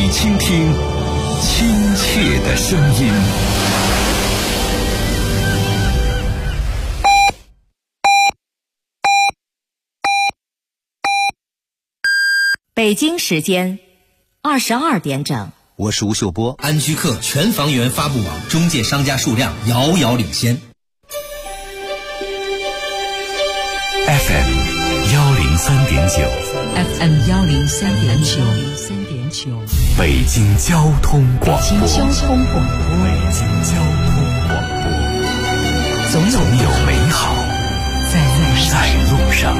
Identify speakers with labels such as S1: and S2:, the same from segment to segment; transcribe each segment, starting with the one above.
S1: 你倾听亲切的声音。
S2: 北京时间22点整。
S3: 我是吴秀波。
S4: 安居客全房源发布网中介商家数量遥遥领先。
S1: FM 103.9
S5: FM 103.9
S1: 北京交通广播。
S5: 北京交通广播，总有美好在路上。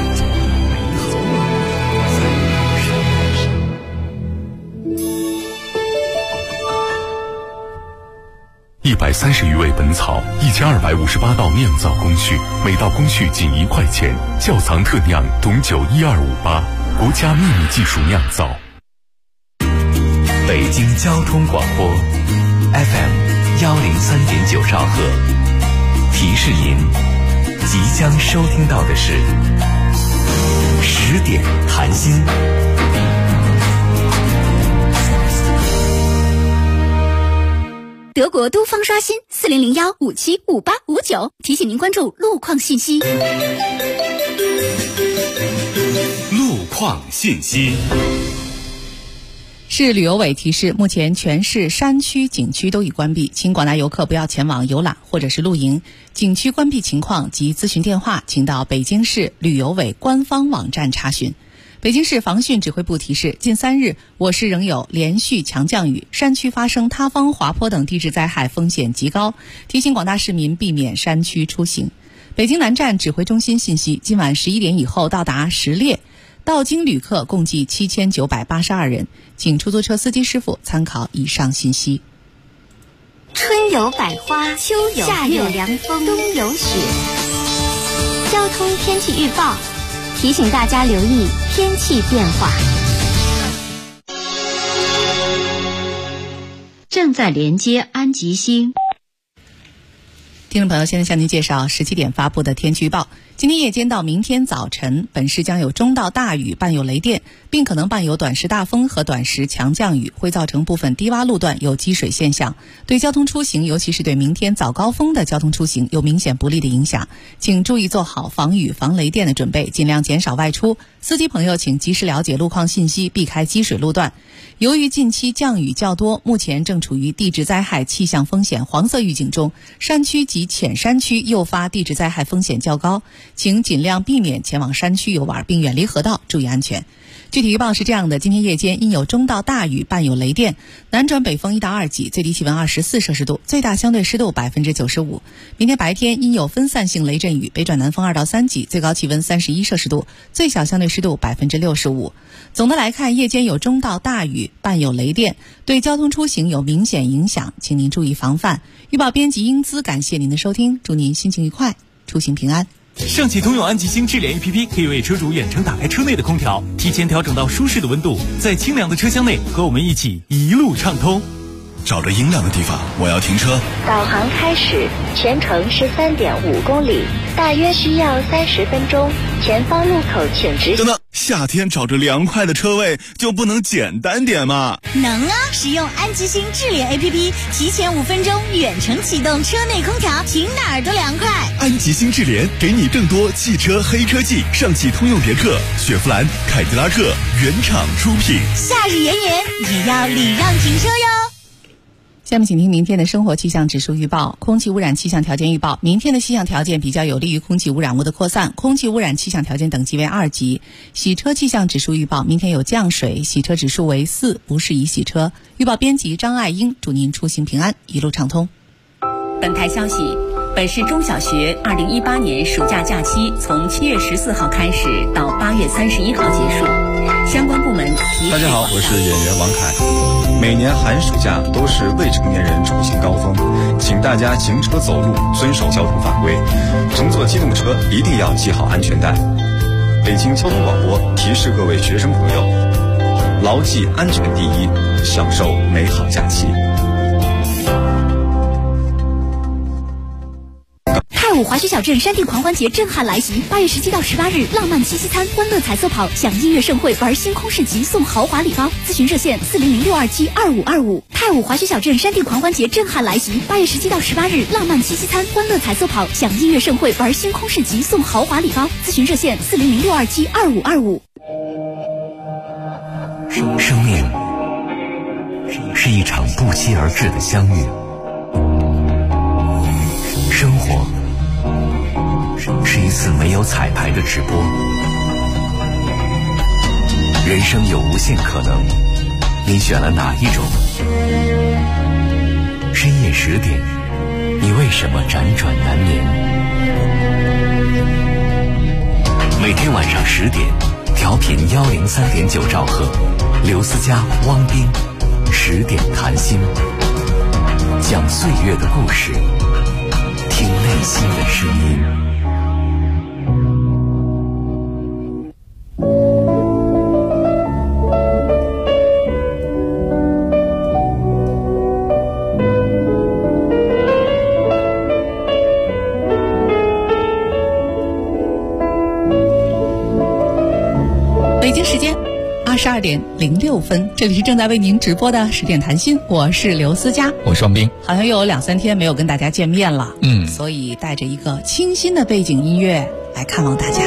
S1: 130余味本草，1258道酿造工序，每道工序仅1块钱。窖藏特酿董酒12588，国家秘密技术酿造。北京交通广播 FM 103.9兆赫。提示您，即将收听到的是10点谈心。
S6: 德国都方刷新4001575859，提醒您关注路况信息。
S1: 路况信息。
S5: 市旅游委提示，目前全市山区景区都已关闭，请广大游客不要前往游览或者是露营。景区关闭情况及咨询电话，请到北京市旅游委官方网站查询。北京市防汛指挥部提示，近3日我市仍有连续强降雨，山区发生塌方、滑坡等地质灾害风险极高，提醒广大市民避免山区出行。北京南站指挥中心信息，今晚11点以后到达10列到京旅客共计7982人，请出租车司机师傅参考以上信息。
S6: 春有百花，秋有夏有凉风，冬有雪。交通天气预报提醒大家留意天气变化。
S7: 正在连接安吉星。
S5: 听众朋友，现在向您介绍17点发布的天气预报。今天夜间到明天早晨，本市将有中到大雨，伴有雷电，并可能伴有短时大风和短时强降雨，会造成部分低洼路段有积水现象，对交通出行，尤其是对明天早高峰的交通出行有明显不利的影响。请注意做好防雨防雷电的准备，尽量减少外出。司机朋友请及时了解路况信息，避开积水路段。由于近期降雨较多，目前正处于地质灾害气象风险黄色预警中，山区及浅山区诱发地质灾害风险较高，请尽量避免前往山区游玩，并远离河道，注意安全。具体预报是这样的：今天夜间因有中到大雨，伴有雷电，南转北风1到2级，最低气温24摄氏度，最大相对湿度95%。明天白天因有分散性雷阵雨，北转南风2到3级，最高气温31摄氏度，最小相对湿度65%。总的来看，夜间有中到大雨，伴有雷电，对交通出行有明显影响，请您注意防范。预报编辑英姿，感谢您的收听，祝您心情愉快，出行平安。
S8: 上汽通用安吉星智联 APP 可以为车主远程打开车内的空调，提前调整到舒适的温度，在清凉的车厢内和我们一起一路畅通。
S1: 找着阴凉的地方，我要停车。
S6: 导航开始，全程13.5公里，大约需要30分钟。前方路口请直行。
S1: 等等，夏天找着凉快的车位就不能简单点吗？
S9: 能啊！使用安吉星智联 APP， 提前5分钟远程启动车内空调，停哪儿都凉快。
S1: 安吉星智联给你更多汽车黑科技，上汽通用别克、雪佛兰、凯迪拉克原厂出品。
S9: 夏日炎炎也要礼让停车哟。
S5: 下面请听明天的生活气象指数预报。空气污染气象条件预报，明天的气象条件比较有利于空气污染物的扩散，空气污染气象条件等级为2级。洗车气象指数预报，明天有降水，洗车指数为4，不适宜洗车。预报编辑张爱英，祝您出行平安，一路畅通。
S2: 本台消息，本市中小学2018年暑假假期从7月14号开始到8月31号结束，相关部门提示。
S10: 大家好，我是演员王凯。每年寒暑假都是未成年人出行高峰，请大家行车走路遵守交通法规，乘坐机动车一定要系好安全带。北京交通广播提示各位学生朋友，牢记安全第一，享受美好假期。
S6: 5滑雪小镇山地狂欢节震撼来袭，8月17到18日，浪漫七夕餐、欢乐彩色跑、享音乐盛会，玩星空市集送豪华礼包。咨询热线400-627-2525。泰武滑雪小镇山地狂欢节震撼来袭，8月17到18日，浪漫七夕餐、欢乐彩色跑、享音乐盛会，玩星空市集送豪华礼包。咨询热线400-627-2525。
S1: 生命是一场不期而至的相遇，生活是一次没有彩排的直播，人生有无限可能，你选了哪一种？深夜10点，你为什么辗转难眠？每天晚上10点，调频103.9兆赫，刘思佳、汪斌10点谈心，讲岁月的故事，听内心的声音。
S5: 北京时间22点06分，这里是正在为您直播的10点谈心，我是刘思佳，
S3: 我是双冰。
S5: 好像有2-3天没有跟大家见面了，所以带着一个清新的背景音乐来看望大家。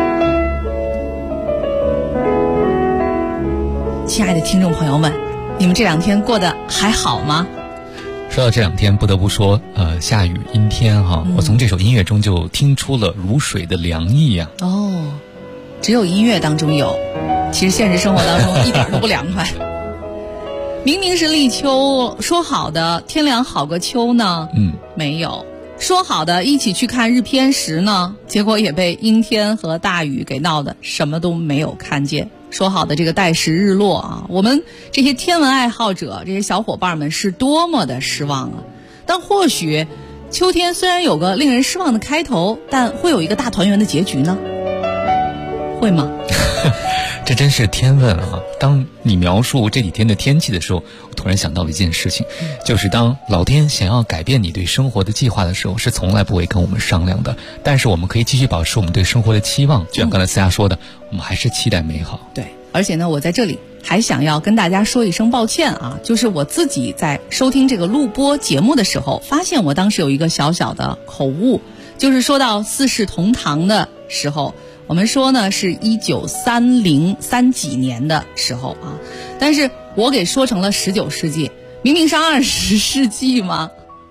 S5: 亲爱的听众朋友们，你们这2天过得还好吗？
S3: 说到这2天，不得不说，下雨阴天哈，我从这首音乐中就听出了如水的凉意呀。
S5: 哦，只有音乐当中有，其实现实生活当中一点都不凉快。明明是立秋，说好的天凉好个秋呢，没有；说好的一起去看日偏食呢，结果也被阴天和大雨给闹得什么都没有看见。说好的这个带时日落啊，我们这些天文爱好者，这些小伙伴们是多么的失望啊！但或许秋天虽然有个令人失望的开头，但会有一个大团圆的结局呢？会吗？
S3: 这真是天问啊！当你描述这几天的天气的时候，我突然想到了一件事情，就是当老天想要改变你对生活的计划的时候，是从来不会跟我们商量的。但是我们可以继续保持我们对生活的期望，就像刚才思佳说的，我们还是期待美好。
S5: 对，而且呢，我在这里还想要跟大家说一声抱歉啊，就是我自己在收听这个录播节目的时候，发现我当时有一个小小的口误，就是说到四世同堂的时候，我们说呢是1930几年的时候啊，但是我给说成了19世纪，明明是20世纪嘛。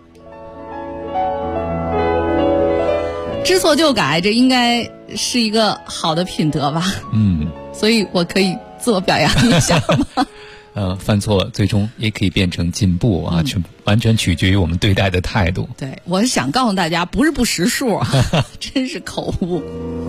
S5: 知错就改，这应该是一个好的品德吧？所以我可以自我表扬一下吗？
S3: 犯错最终也可以变成进步啊，完全取决于我们对待的态度。
S5: 对，我是想告诉大家，不是不识数啊，真是口误。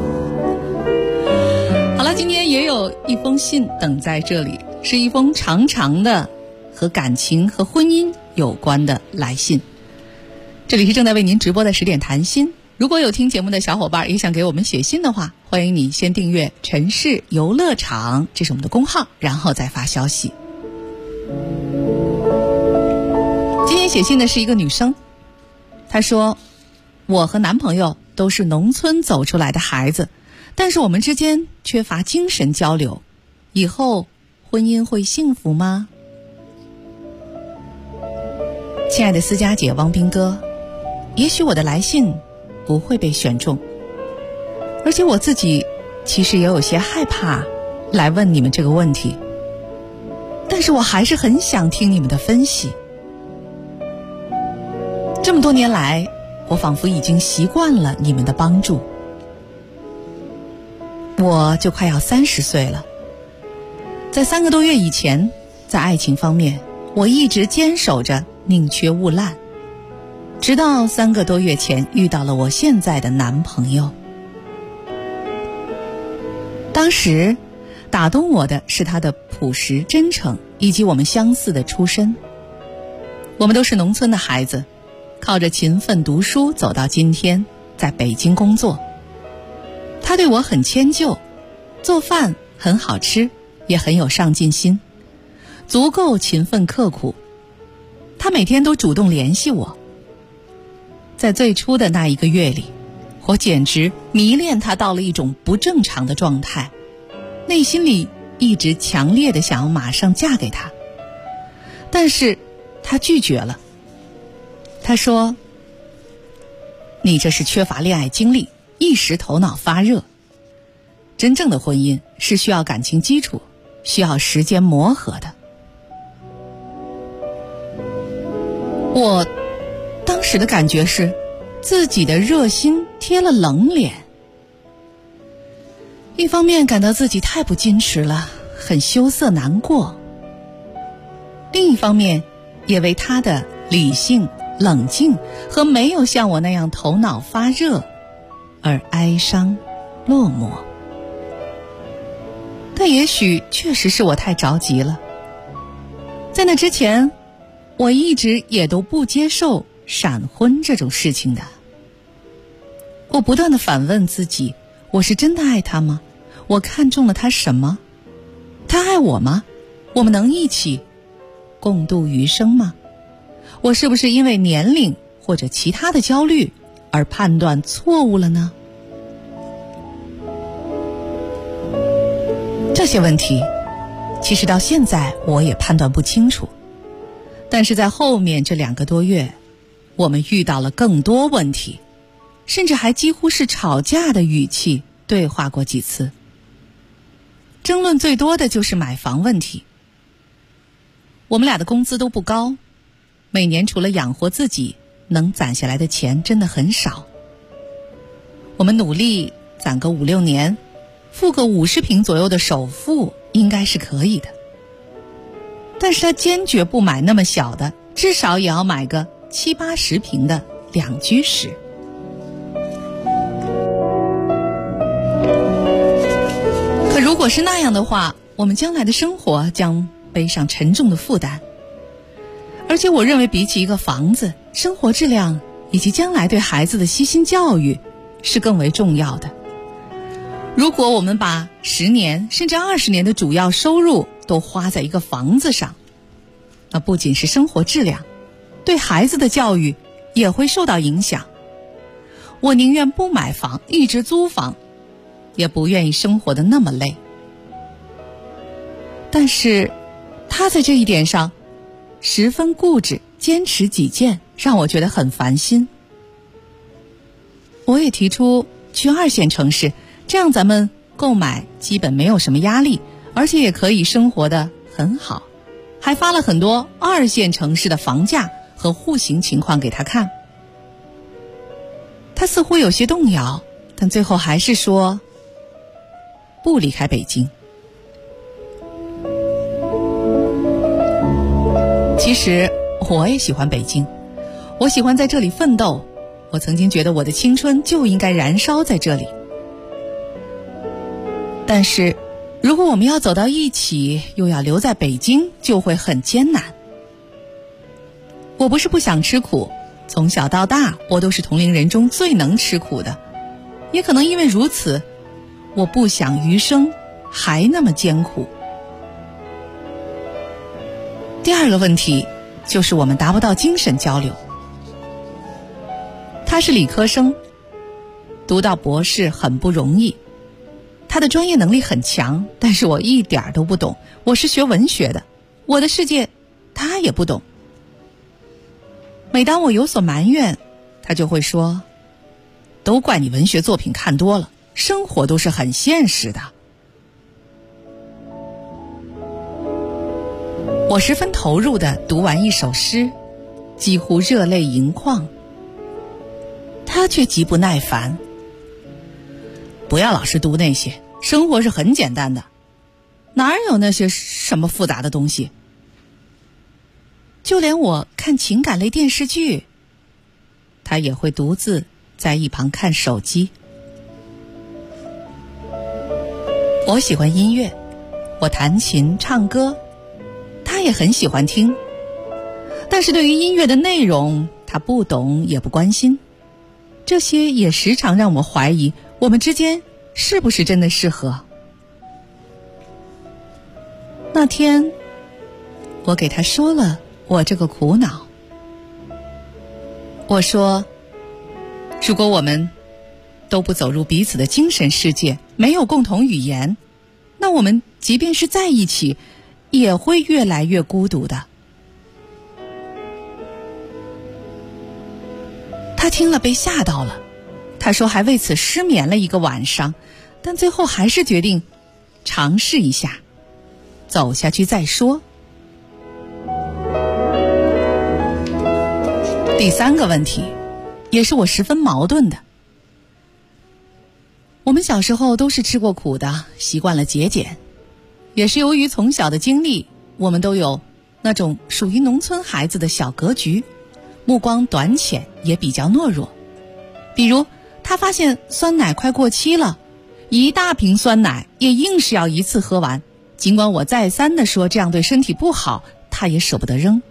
S5: 好了，今天也有一封信等在这里，是一封长长的和感情和婚姻有关的来信。这里是正在为您直播的10点谈心，如果有听节目的小伙伴也想给我们写信的话，欢迎你先订阅城市游乐场，这是我们的公号，然后再发消息。今天写信的是一个女生，她说，我和男朋友都是农村走出来的孩子，但是我们之间缺乏精神交流，以后婚姻会幸福吗？亲爱的思佳姐、汪斌哥，也许我的来信不会被选中，而且我自己其实也有些害怕来问你们这个问题，但是我还是很想听你们的分析。这么多年来，我仿佛已经习惯了你们的帮助。我就快要30岁了，在3个多月以前，在爱情方面，我一直坚守着宁缺毋滥，直到3个多月前遇到了我现在的男朋友。当时打动我的是他的朴实真诚，以及我们相似的出身。我们都是农村的孩子，靠着勤奋读书走到今天，在北京工作。他对我很迁就，做饭很好吃，也很有上进心，足够勤奋刻苦。他每天都主动联系我。在最初的那1个月里， 我简直迷恋他到了一种不正常的状态，内心里一直强烈的想要马上嫁给他，但是他拒绝了。他说：“你这是缺乏恋爱经历，一时头脑发热。真正的婚姻是需要感情基础，需要时间磨合的。”我当时的感觉是自己的热心贴了冷脸，一方面感到自己太不矜持了，很羞涩难过，另一方面也为他的理性冷静和没有像我那样头脑发热而哀伤落寞。但也许确实是我太着急了，在那之前我一直也都不接受闪婚这种事情的。我不断地反问自己，我是真的爱他吗？我看中了他什么？他爱我吗？我们能一起共度余生吗？我是不是因为年龄或者其他的焦虑而判断错误了呢？这些问题其实到现在我也判断不清楚，但是在后面这2个多月，我们遇到了更多问题，甚至还几乎是吵架的语气对话过几次。争论最多的就是买房问题。我们俩的工资都不高，每年除了养活自己，能攒下来的钱真的很少。我们努力攒个5-6年，付个50平左右的首付应该是可以的。但是他坚决不买那么小的，至少也要买个70-80平的2居室。可如果是那样的话，我们将来的生活将背上沉重的负担。而且我认为比起一个房子，生活质量以及将来对孩子的悉心教育是更为重要的。如果我们把10年甚至20年的主要收入都花在一个房子上，那不仅是生活质量，对孩子的教育也会受到影响。我宁愿不买房，一直租房，也不愿意生活得那么累。但是他在这一点上十分固执，坚持己见，让我觉得很烦心。我也提出去2线城市，这样咱们购买基本没有什么压力，而且也可以生活得很好。还发了很多2线城市的房价和户型情况给他看。他似乎有些动摇，但最后还是说不离开北京。其实我也喜欢北京，我喜欢在这里奋斗，我曾经觉得我的青春就应该燃烧在这里。但是如果我们要走到一起，又要留在北京，就会很艰难。我不是不想吃苦，从小到大我都是同龄人中最能吃苦的，也可能因为如此，我不想余生还那么艰苦。第2个问题就是我们达不到精神交流。他是理科生，读到博士很不容易，他的专业能力很强，但是我一点都不懂。我是学文学的，我的世界他也不懂。每当我有所埋怨，他就会说，都怪你文学作品看多了，生活都是很现实的。我十分投入地读完一首诗，几乎热泪盈眶。他却极不耐烦，不要老是读那些，生活是很简单的，哪有那些什么复杂的东西。就连我看情感类电视剧，他也会独自在一旁看手机。我喜欢音乐，我弹琴唱歌，他也很喜欢听，但是对于音乐的内容，他不懂也不关心。这些也时常让我怀疑，我们之间是不是真的适合。那天我给他说了我这个苦恼，我说，如果我们都不走入彼此的精神世界，没有共同语言，那我们即便是在一起，也会越来越孤独的。他听了被吓到了，他说还为此失眠了一个晚上，但最后还是决定尝试一下，走下去再说。第3个问题，也是我十分矛盾的。我们小时候都是吃过苦的，习惯了节俭，也是由于从小的经历，我们都有那种属于农村孩子的小格局，目光短浅，也比较懦弱。比如他发现酸奶快过期了，一大瓶酸奶也硬是要一次喝完，尽管我再三地说这样对身体不好，他也舍不得扔。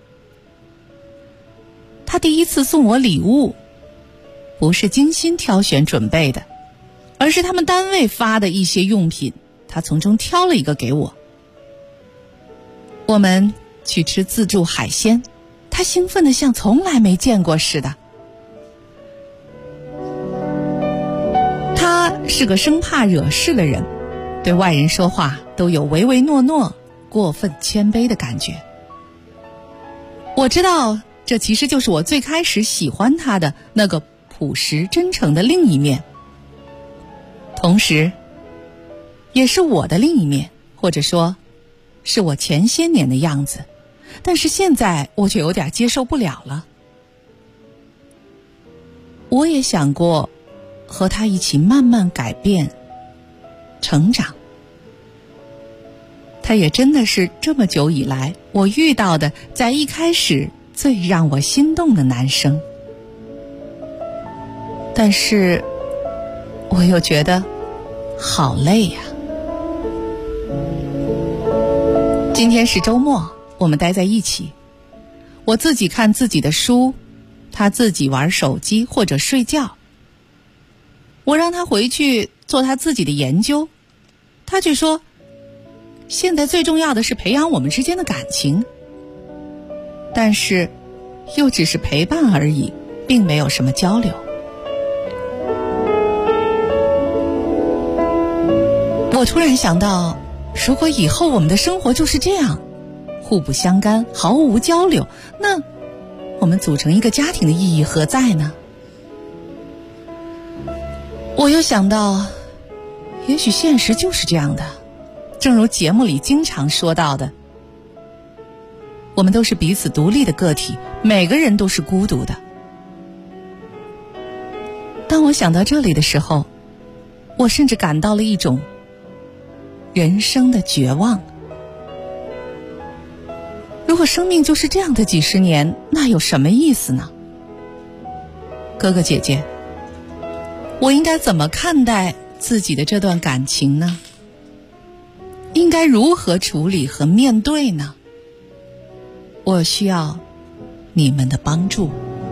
S5: 他第一次送我礼物，不是精心挑选准备的，而是他们单位发的一些用品，他从中挑了一个给我。我们去吃自助海鲜，他兴奋得像从来没见过似的。他是个生怕惹事的人，对外人说话都有唯唯诺诺、过分谦卑的感觉。我知道这其实就是我最开始喜欢他的那个朴实真诚的另一面，同时也是我的另一面，或者说是我前些年的样子，但是现在我却有点接受不了了。我也想过和他一起慢慢改变成长，他也真的是这么久以来我遇到的在一开始最让我心动的男生。但是我又觉得好累呀。今天是周末，我们待在一起，我自己看自己的书，他自己玩手机或者睡觉。我让他回去做他自己的研究，他却说现在最重要的是培养我们之间的感情，但是又只是陪伴而已，并没有什么交流。我突然想到，如果以后我们的生活就是这样，互不相干，毫无交流，那我们组成一个家庭的意义何在呢？我又想到，也许现实就是这样的，正如节目里经常说到的，我们都是彼此独立的个体，每个人都是孤独的。当我想到这里的时候，我甚至感到了一种人生的绝望。如果生命就是这样的几十年，那有什么意思呢？哥哥姐姐，我应该怎么看待自己的这段感情呢？应该如何处理和面对呢？我需要你们的帮助。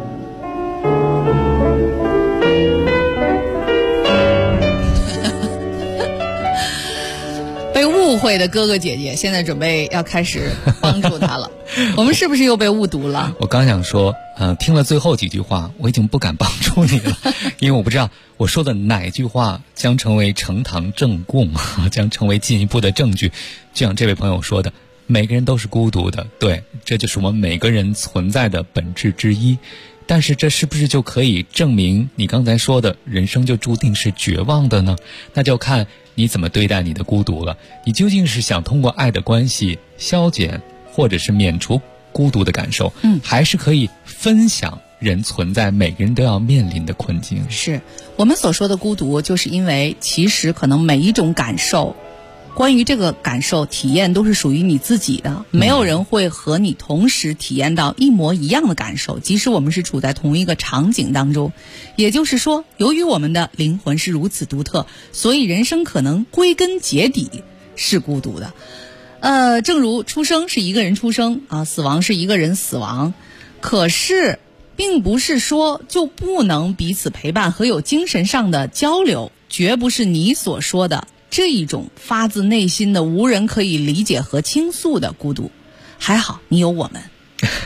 S5: 被误会的哥哥姐姐现在准备要开始帮助他了。我们是不是又被误读了？
S3: 我刚想说，听了最后几句话，我已经不敢帮助你了，因为我不知道我说的哪句话将成为呈堂证供，将成为进一步的证据。就像这位朋友说的，每个人都是孤独的，对，这就是我们每个人存在的本质之一。但是这是不是就可以证明你刚才说的人生就注定是绝望的呢？那就看你怎么对待你的孤独了。你究竟是想通过爱的关系消减或者是免除孤独的感受，还是可以分享人存在每个人都要面临的困境？
S5: 是我们所说的孤独，就是因为其实可能每一种感受，关于这个感受体验都是属于你自己的，没有人会和你同时体验到一模一样的感受，即使我们是处在同一个场景当中。也就是说，由于我们的灵魂是如此独特，所以人生可能归根结底是孤独的。正如出生是一个人出生啊，死亡是一个人死亡，可是并不是说就不能彼此陪伴和有精神上的交流，绝不是你所说的这一种发自内心的无人可以理解和倾诉的孤独。还好你有我们。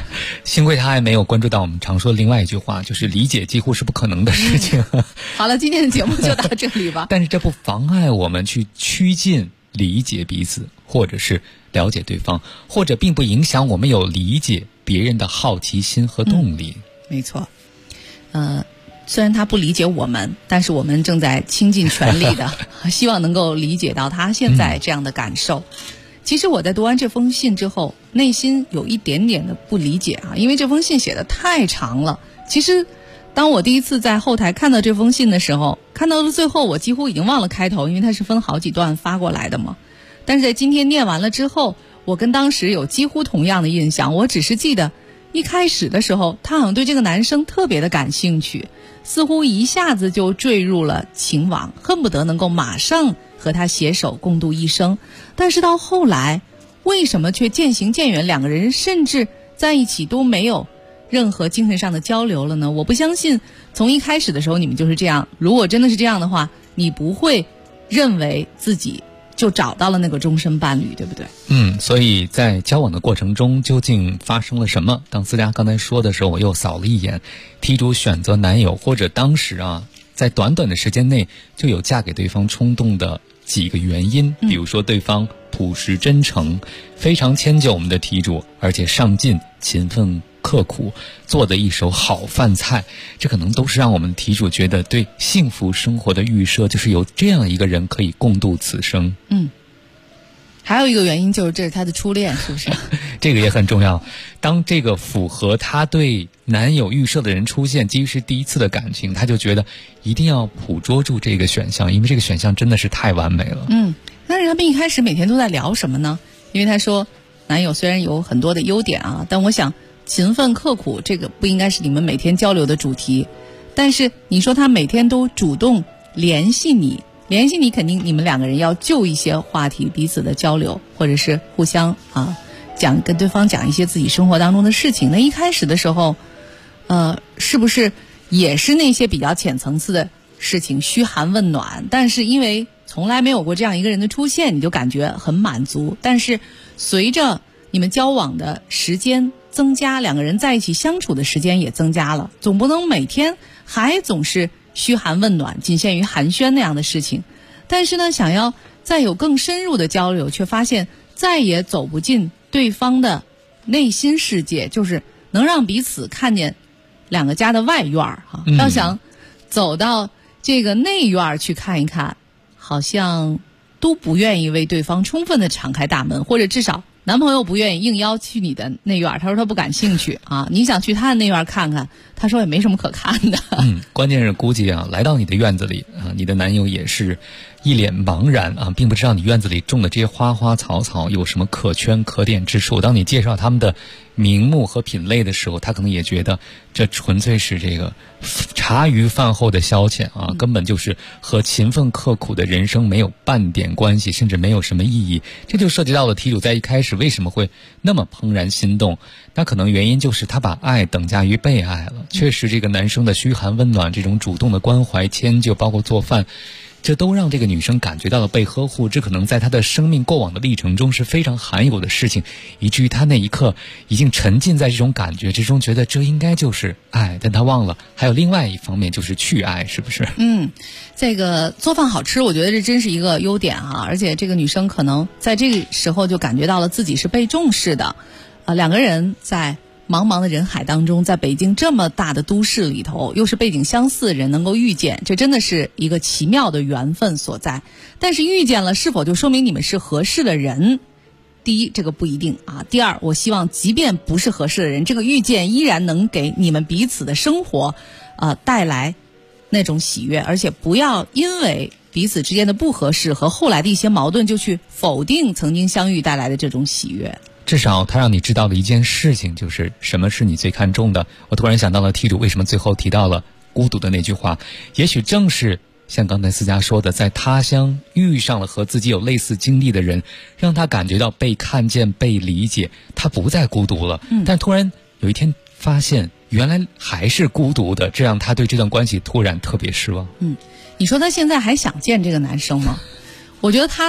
S3: 幸亏他还没有关注到我们常说的另外一句话，就是理解几乎是不可能的事情。
S5: 好了，今天的节目就到这里吧。
S3: 但是这不妨碍我们去趋近理解彼此，或者是了解对方，或者并不影响我们有理解别人的好奇心和动力。
S5: 没错。虽然他不理解我们，但是我们正在倾尽全力的希望能够理解到他现在这样的感受。其实我在读完这封信之后，内心有一点点的不理解啊，因为这封信写得太长了。其实当我第一次在后台看到这封信的时候，看到了最后我几乎已经忘了开头，因为它是分好几段发过来的嘛。但是在今天念完了之后，我跟当时有几乎同样的印象。我只是记得一开始的时候，他好像对这个男生特别的感兴趣，似乎一下子就坠入了情网，恨不得能够马上和他携手共度一生。但是到后来，为什么却渐行渐远，两个人甚至在一起都没有任何精神上的交流了呢？我不相信从一开始的时候你们就是这样。如果真的是这样的话，你不会认为自己就找到了那个终身伴侣，对不对？
S3: 所以在交往的过程中究竟发生了什么？当思佳刚才说的时候，我又扫了一眼题主选择男友，或者当时在短短的时间内就有嫁给对方冲动的几个原因。比如说对方朴实真诚，非常迁就我们的题主，而且上进勤奋刻苦，做的一手好饭菜，这可能都是让我们题主觉得对幸福生活的预设，就是有这样一个人可以共度此生。
S5: 还有一个原因就是这是他的初恋，是不是？
S3: 这个也很重要。当这个符合他对男友预设的人出现，基于是第一次的感情，他就觉得一定要捕捉住这个选项，因为这个选项真的是太完美了。
S5: 但是他们一开始每天都在聊什么呢？因为他说男友虽然有很多的优点但我想勤奋刻苦这个不应该是你们每天交流的主题。但是你说他每天都主动联系你，肯定你们两个人要就一些话题彼此的交流，或者是互相跟对方讲一些自己生活当中的事情。那一开始的时候是不是也是那些比较浅层次的事情，嘘寒问暖，但是因为从来没有过这样一个人的出现，你就感觉很满足。但是随着你们交往的时间增加，两个人在一起相处的时间也增加了，总不能每天还总是嘘寒问暖，仅限于寒暄那样的事情。但是呢，想要再有更深入的交流，却发现再也走不进对方的内心世界，就是能让彼此看见两个家的外院要想走到这个内院去看一看，好像都不愿意为对方充分的敞开大门，或者至少男朋友不愿意应邀去你的内院，他说他不感兴趣你想去他的内院看看，他说也没什么可看的。
S3: 关键是估计来到你的院子里你的男友也是一脸茫然并不知道你院子里种的这些花花草草有什么可圈可点之处。当你介绍他们的名目和品类的时候，他可能也觉得这纯粹是这个茶余饭后的消遣根本就是和勤奋刻苦的人生没有半点关系，甚至没有什么意义。这就涉及到了题主在一开始为什么会那么怦然心动，那可能原因就是他把爱等价于被爱了。确实这个男生的嘘寒问暖，这种主动的关怀迁就，包括做饭，这都让这个女生感觉到了被呵护，这可能在她的生命过往的历程中是非常罕有的事情，以至于她那一刻已经沉浸在这种感觉之中，觉得这应该就是爱，但她忘了还有另外一方面就是去爱，是不是？
S5: 这个做饭好吃，我觉得这真是一个优点而且这个女生可能在这个时候就感觉到了自己是被重视的。两个人在茫茫的人海当中，在北京这么大的都市里头，又是背景相似的人能够遇见，这真的是一个奇妙的缘分所在。但是遇见了，是否就说明你们是合适的人？第一，这个不一定第二，我希望即便不是合适的人，这个遇见依然能给你们彼此的生活带来那种喜悦，而且不要因为彼此之间的不合适和后来的一些矛盾就去否定曾经相遇带来的这种喜悦。
S3: 至少他让你知道的一件事情就是什么是你最看重的。我突然想到了题主为什么最后提到了孤独的那句话，也许正是像刚才思佳说的，在他乡遇上了和自己有类似经历的人，让他感觉到被看见被理解，他不再孤独了。但突然有一天发现原来还是孤独的，这让他对这段关系突然特别失望。
S5: 你说他现在还想见这个男生吗？我觉得他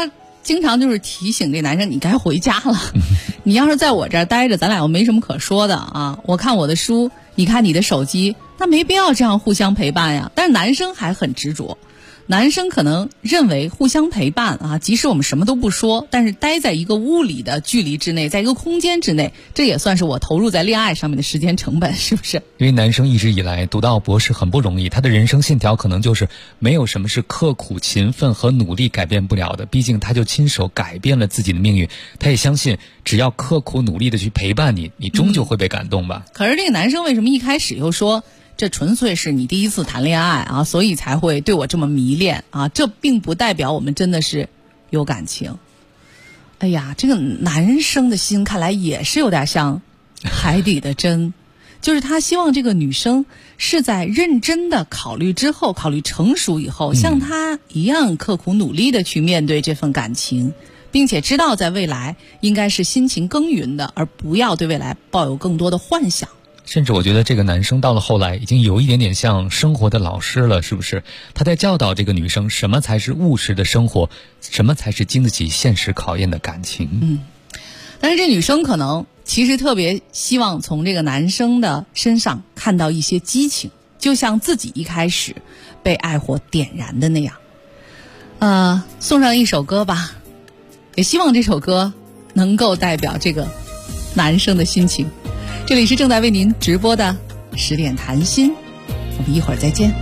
S5: 经常就是提醒这男生你该回家了。你要是在我这儿待着，咱俩又没什么可说的啊。我看我的书，你看你的手机，那没必要这样互相陪伴呀。但是男生还很执着。男生可能认为互相陪伴啊，即使我们什么都不说，但是待在一个物理的距离之内，在一个空间之内，这也算是我投入在恋爱上面的时间成本，是不是？
S3: 因为男生一直以来读到博士很不容易，他的人生信条可能就是没有什么是刻苦勤奋和努力改变不了的，毕竟他就亲手改变了自己的命运。他也相信只要刻苦努力的去陪伴你，你终究会被感动吧。
S5: 可是这个男生为什么一开始又说这纯粹是你第一次谈恋爱啊，所以才会对我这么迷恋啊？这并不代表我们真的是有感情。哎呀，这个男生的心看来也是有点像海底的针，就是他希望这个女生是在认真的考虑之后，考虑成熟以后，像他一样刻苦努力的去面对这份感情，并且知道在未来应该是辛勤耕耘的，而不要对未来抱有更多的幻想。
S3: 甚至我觉得这个男生到了后来已经有一点点像生活的老师了，是不是？他在教导这个女生什么才是务实的生活，什么才是经得起现实考验的感情。
S5: 但是这女生可能其实特别希望从这个男生的身上看到一些激情，就像自己一开始被爱火点燃的那样。送上一首歌吧，也希望这首歌能够代表这个男生的心情。这里是正在为您直播的10点谈心，我们一会儿再见。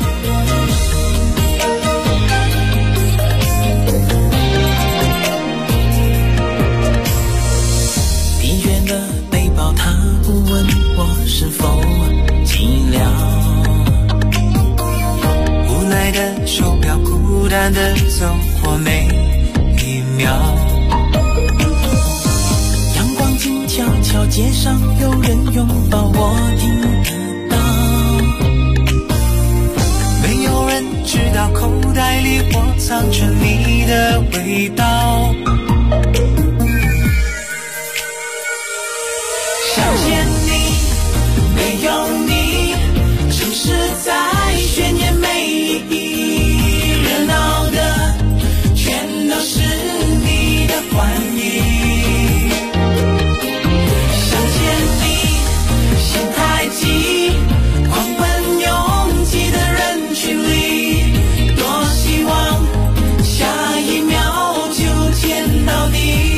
S11: 疲倦的背包，他不问我是否寂寥，无奈的手表孤单的走过每一秒，悄悄街上有人拥抱我听得到，没有人知道口袋里我藏着你的味道，想见你没有你，城市在渲染每一热闹的全都是你的欢迎，狂奔拥挤的人群里，多希望下一秒就见到你。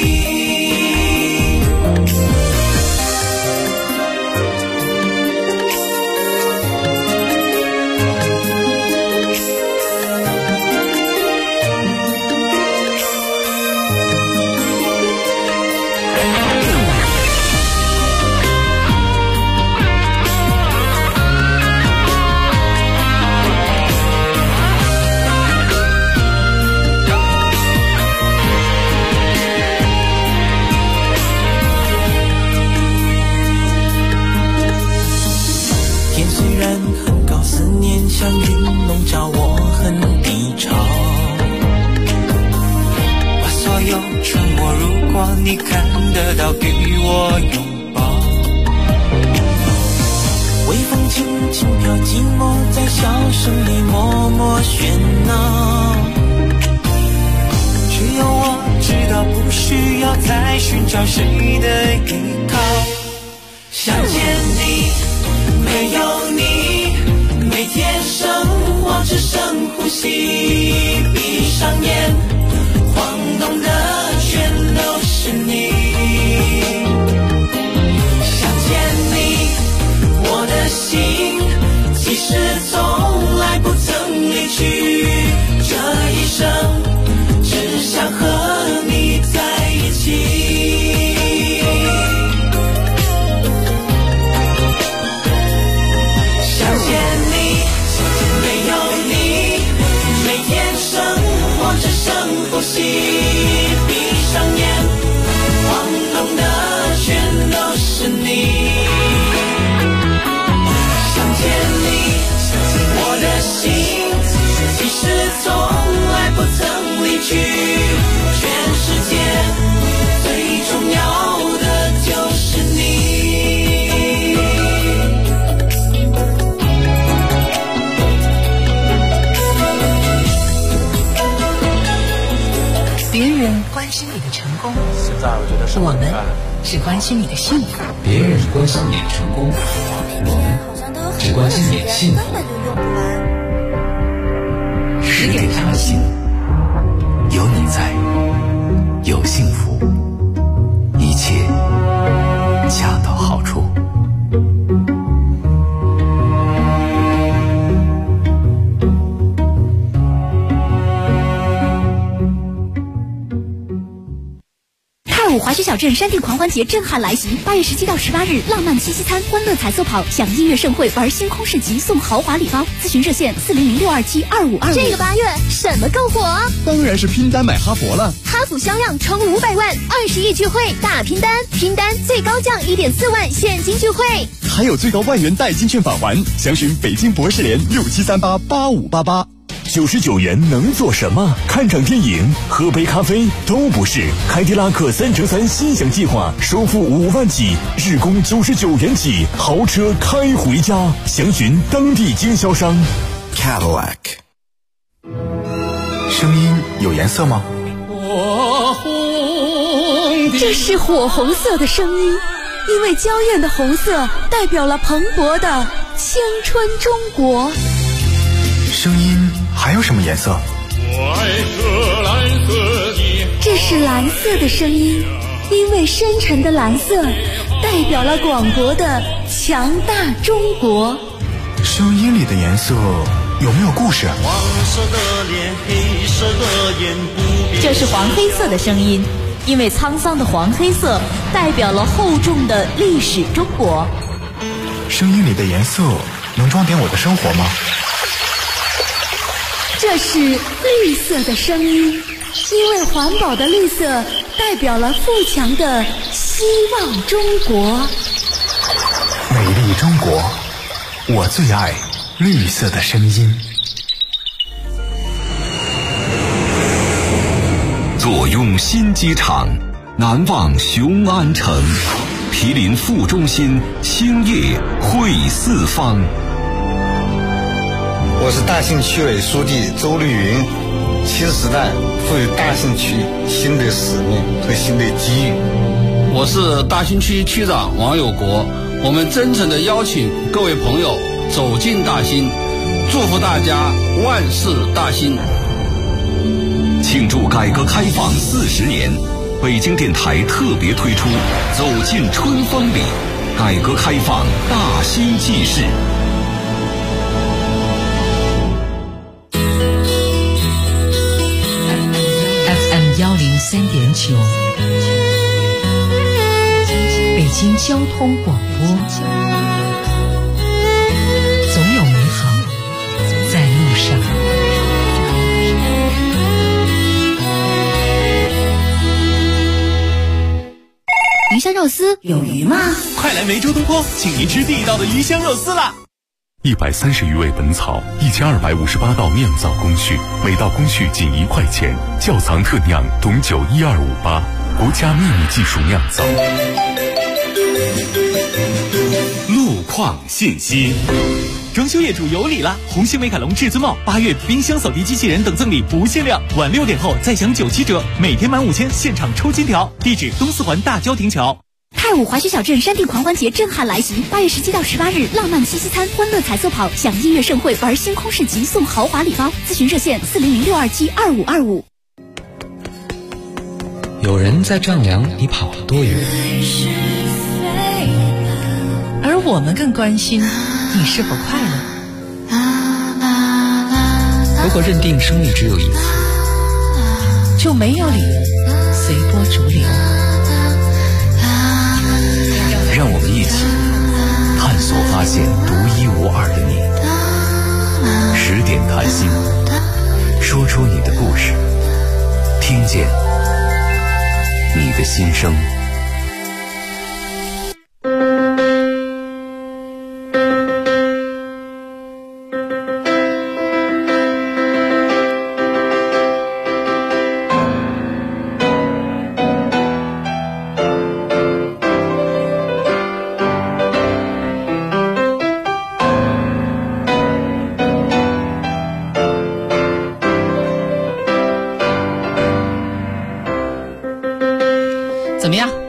S11: 像云笼罩我很低潮，把所有沉默如果你看得到与我拥抱，微风轻轻飘，寂寞在笑声里默默喧闹，只有我知道不需要再寻找谁的依靠，想见你没有你，每天生活只剩呼吸，闭上眼晃动的全都是你，想见你我的心其实从来不曾离去，这一生只想和你在一起，想见你没有你，每天生活只剩呼吸，闭上眼晃动的全都是你，想见你我的心其实从来不曾离去，全世界最重要的就是你。
S2: 替我们只关心你的幸福。
S3: 别人关心你的成功，我们只关心你的幸福。
S1: 10点谈心，有你在，有幸福，一切恰到好处。
S6: 滑雪小镇山地狂欢节震撼来袭，8月17到18日，浪漫七夕餐、欢乐彩色跑，享音乐盛会，玩星空市集，送豪华礼包。咨询热线400-627-2525。
S9: 这个8月什么更火？
S12: 当然是拼单买哈佛了。
S9: 哈弗销量冲500万，20亿聚会大拼单，拼单最高降1.4万现金聚会，
S12: 还有最高万元代金券返还。详询北京博士联67388588。
S13: 99元能做什么？看场电影、喝杯咖啡都不是。凯迪拉克3乘3心想计划，首付5万起，日供99元起，豪车开回家。详询当地经销商。
S14: Cadillac。声音有颜色吗？
S15: 这是火红色的声音，因为娇艳的红色代表了蓬勃的青春中国。
S14: 声音还有什么颜色？
S15: 这是蓝色的声音，因为深沉的蓝色代表了广博的强大中国。
S14: 声音里的颜色有没有故事？
S11: 黄色的脸，黑色的眼，不变。
S16: 这是黄黑色的声音，因为沧桑的黄黑色代表了厚重的历史中国。
S14: 声音里的颜色能装点我的生活吗？
S15: 这是绿色的声音，因为环保的绿色代表了富强的希望中国。
S14: 美丽中国，我最爱绿色的声音。
S1: 坐拥新机场，难忘雄安城，毗邻副中心，兴业汇四方。
S17: 我是大兴区委书记周绿云，新时代赋予大兴区新的使命和新的机遇。
S18: 我是大兴区区长王有国，我们真诚地邀请各位朋友走进大兴，祝福大家万事大兴。
S1: 庆祝改革开放40年，北京电台特别推出走进春风里，改革开放大兴纪事。
S19: 103.9，北京交通广播，总有美好在路上。
S6: 鱼香肉丝有鱼吗？
S8: 快来梅州东坡，请您吃地道的鱼香肉丝啦
S20: ！130余味本草，1258道酿造工序，每道工序仅1块钱。窖藏特酿董酒12588，国家秘密技术酿造。
S8: 路况信息。装修业主有礼啦！红星美凯龙至尊帽8月冰箱扫地机器人等赠礼不限量，晚6点后再享97折，每天满5000现场抽金条。地址东四环大郊亭桥。
S6: 太武滑雪小镇山地狂欢节震撼来袭，8月17到18日，浪漫七夕餐、欢乐彩色跑，享音乐盛会，玩星空市集，送豪华礼包。咨询热线400-627-2525。
S3: 有人在丈量你跑了多远，
S5: 而我们更关心你是否快乐。
S3: 如果认定生命只有一次，
S5: 就没有理由随波逐流。
S1: 让我们一起探索发现独一无二的你。10点谈心，说出你的故事，听见你的心声。
S5: 怎么样？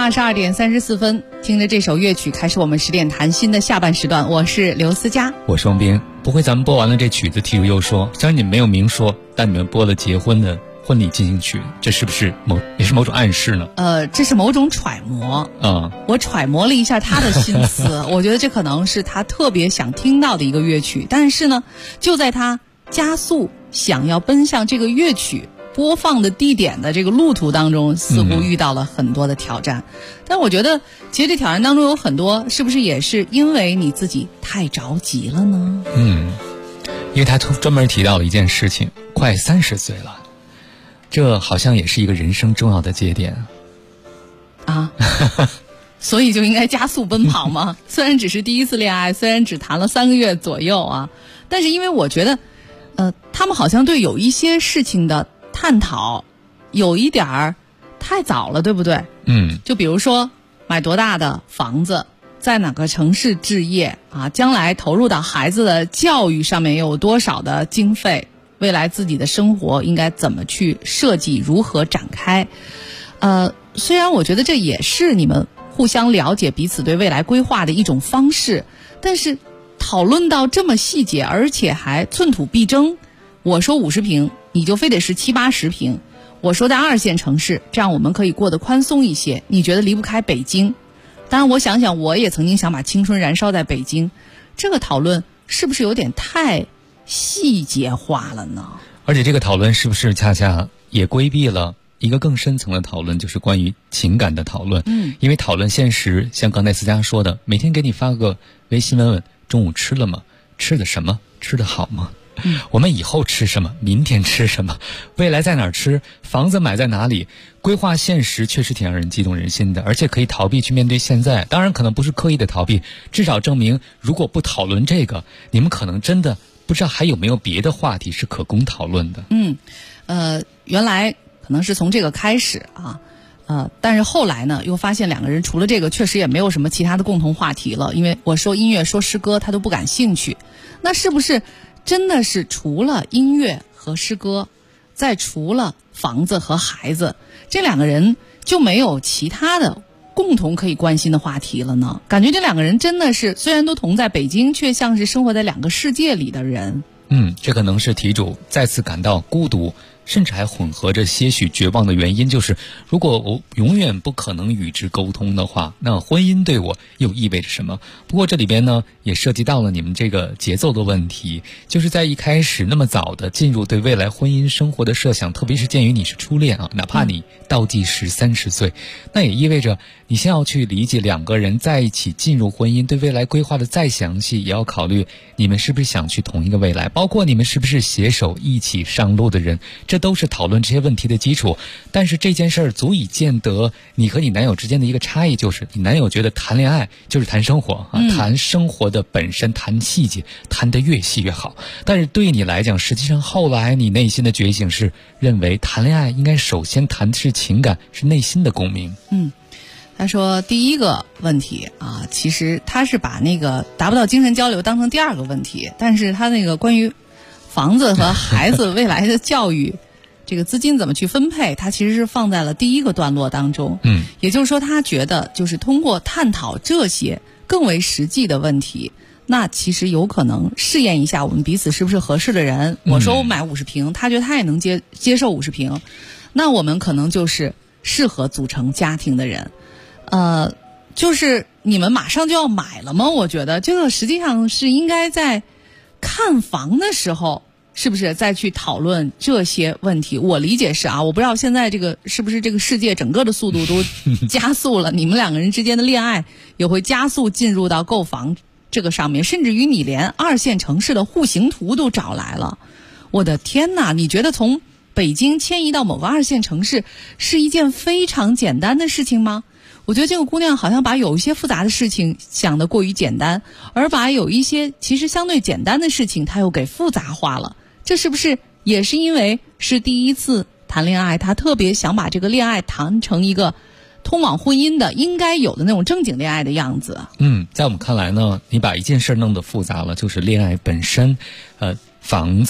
S5: 22点34分，听着这首乐曲，开始我们10点谈心的下半时段。我是刘思佳，
S3: 我是王斌。不会咱们播完了这曲子，体育又说，虽然你们没有明说，但你们播了结婚的婚礼进行曲，这是不是也是某种暗示呢？
S5: 这是某种揣摩。我揣摩了一下他的心思，我觉得这可能是他特别想听到的一个乐曲。但是呢，就在他加速想要奔向这个乐曲播放的地点的这个路途当中，似乎遇到了很多的挑战。但我觉得其实这挑战当中有很多是不是也是因为你自己太着急了呢？
S3: 因为他专门提到了一件事情，快30岁了，这好像也是一个人生重要的节点
S5: 啊。所以就应该加速奔跑吗？虽然只是第一次恋爱，虽然只谈了3个月左右啊，但是因为我觉得他们好像对有一些事情的探讨有一点儿太早了，对不对？就比如说买多大的房子，在哪个城市置业啊，将来投入到孩子的教育上面有多少的经费，未来自己的生活应该怎么去设计，如何展开。虽然我觉得这也是你们互相了解彼此对未来规划的一种方式，但是讨论到这么细节，而且还寸土必争，我说50平你就非得是70、80平，我说在2线城市，这样我们可以过得宽松一些，你觉得离不开北京。当然我想想，我也曾经想把青春燃烧在北京，这个讨论是不是有点太细节化了呢？
S3: 而且这个讨论是不是恰恰也规避了一个更深层的讨论，就是关于情感的讨论。因为讨论现实，像刚才思佳说的，每天给你发个微信问问中午吃了吗，吃的什么，吃的好吗，我们以后吃什么，明天吃什么，未来在哪儿吃，房子买在哪里，规划现实确实挺让人激动人心的，而且可以逃避去面对现在。当然可能不是刻意的逃避，至少证明如果不讨论这个，你们可能真的不知道还有没有别的话题是可供讨论的。
S5: 原来可能是从这个开始啊，但是后来呢，又发现两个人除了这个，确实也没有什么其他的共同话题了。因为我说音乐、说诗歌，他都不感兴趣。那是不是真的是除了音乐和诗歌，再除了房子和孩子，这两个人就没有其他的共同可以关心的话题了呢？感觉这两个人真的是虽然都同在北京，却像是生活在2个世界里的人。
S3: 这可能是题主再次感到孤独，甚至还混合着些许绝望的原因，就是如果我永远不可能与之沟通的话，那婚姻对我又意味着什么？不过这里边呢，也涉及到了你们这个节奏的问题，就是在一开始那么早的进入对未来婚姻生活的设想，特别是鉴于你是初恋啊，哪怕你倒计时30岁，那也意味着你先要去理解2个人在一起进入婚姻，对未来规划的再详细，也要考虑你们是不是想去同一个未来，包括你们是不是携手一起上路的人，这都是讨论这些问题的基础。但是这件事儿足以见得你和你男友之间的一个差异，就是你男友觉得谈恋爱就是谈生活啊，谈生活的本身，谈细节，谈得越细越好。但是对于你来讲，实际上后来你内心的觉醒是认为谈恋爱应该首先谈的是情感，是内心的共鸣。
S5: 他说第一个问题啊，其实他是把那个达不到精神交流当成第2个问题，但是他那个关于房子和孩子未来的教育这个资金怎么去分配，他其实是放在了第1个段落当中。也就是说他觉得就是通过探讨这些更为实际的问题，那其实有可能试验一下我们彼此是不是合适的人。我说我买50平，他觉得他也能接受50平，那我们可能就是适合组成家庭的人。就是你们马上就要买了吗？我觉得这个实际上是应该在看房的时候，是不是再去讨论这些问题？我理解是啊，我不知道现在这个是不是这个世界整个的速度都加速了，你们2个人之间的恋爱也会加速进入到购房这个上面，甚至于你连2线城市的户型图都找来了。我的天哪，你觉得从北京迁移到某个2线城市是一件非常简单的事情吗？我觉得这个姑娘好像把有一些复杂的事情想得过于简单，而把有一些其实相对简单的事情她又给复杂化了。这是不是也是因为是第一次谈恋爱，她特别想把这个恋爱谈成一个通往婚姻的应该有的那种正经恋爱的样子？
S3: 在我们看来呢，你把一件事弄得复杂了，就是恋爱本身，房子、